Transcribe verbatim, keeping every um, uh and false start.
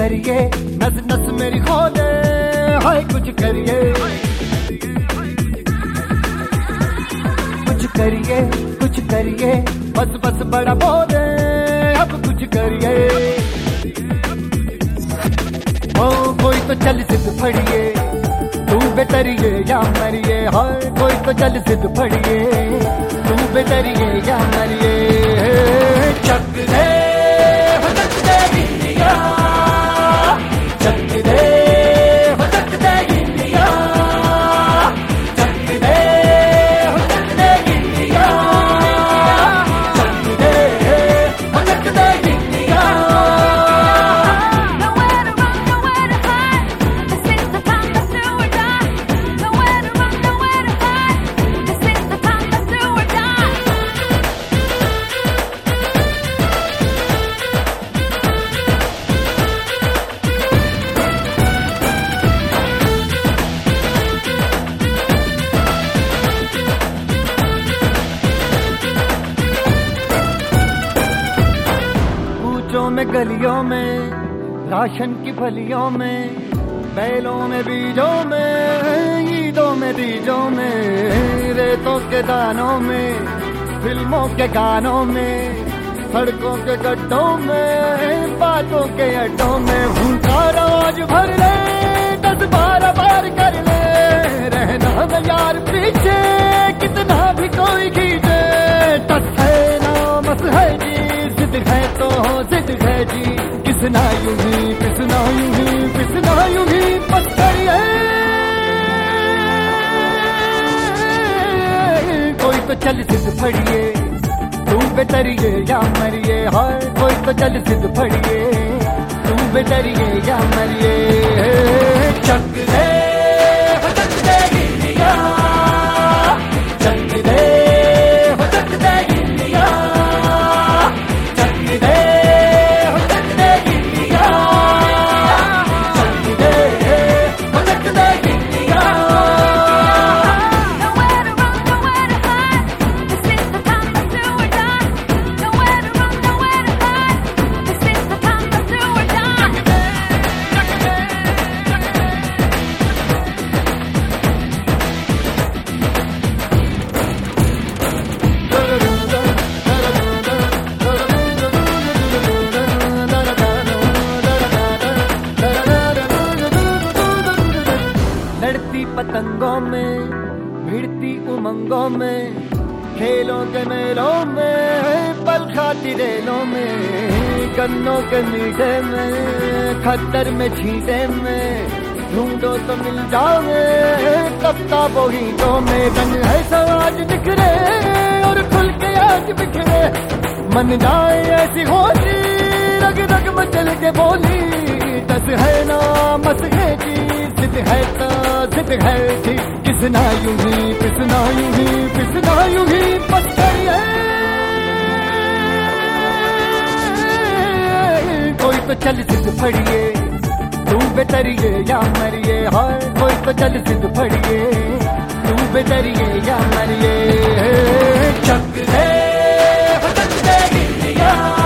करिए, नस नस मेरी खोले, हाय कुछ करिए, कुछ करिए, कुछ करिए, बस बस बड़ा बोले, अब कुछ करिए। ओ कोई तो चल सिद्ध फड़िए, तू बेतरिए या मरिए, हाय कोई तो चल सिद्ध फड़िए, तू बेतरिए या मरिए। चक दे हो चक दे इंडिया, चक दे हो चक दे इंडिया, चक दे हो चक दे इंडिया, चक दे हो चक दे इंडिया। में गलियों में, राशन की फलियों में, बैलों में बीजों में, ईदों में बीजों में, रेतों के दानों में, फिल्मों के गानों में, सड़कों के गड्ढों में, बातों के अड्डों में, भूखा रोज भर ले, दस बारह बार कर ले, रहना में यार पीछे कितना भी कोई खींचे। टस है ना मस है जी, जिद है तो जिद है जी, किसना यूं ही पिसना यूं ही पिसना यूं ही बस करिए। कोई तो चल सिद्ध फड़िए, तू बेतरिए या मरिए, हाय कोई तो चल सिद्ध फड़िए, तू बेतरिए या मरिए। चक दे हो चक दे इंडिया, चक दे हो चक दे इंडिया, चक दे हो चक दे इंडिया, चक दे हो चक दे इंडिया। लड़ती पतंगों में, भिड़ती उमंगों में, खेलों के मेलों में, पल खाती रेलों में, गन्नों के मीठे में, खद्दर में छींटे में, ढूंढो तो मिल जाओगे किताबों हीटों में। रंग है समाज बिखरे और खुल के आज बिखरे, मन जाए ऐसी होली, रग रग मचल के बोली। दस है ना मस है जी, जिद है तो जिद है जी, किसना यूं ही पिसना यूं ही पिसना यूं ही बस करिए। कोई तो चल सिद्ध फड़िए, तू बेतरिए या मरिए, हाय कोई तो चल सिद्ध फड़िए, तू बेतरिए या मरिए। चक दे हो चक दे इंडिया।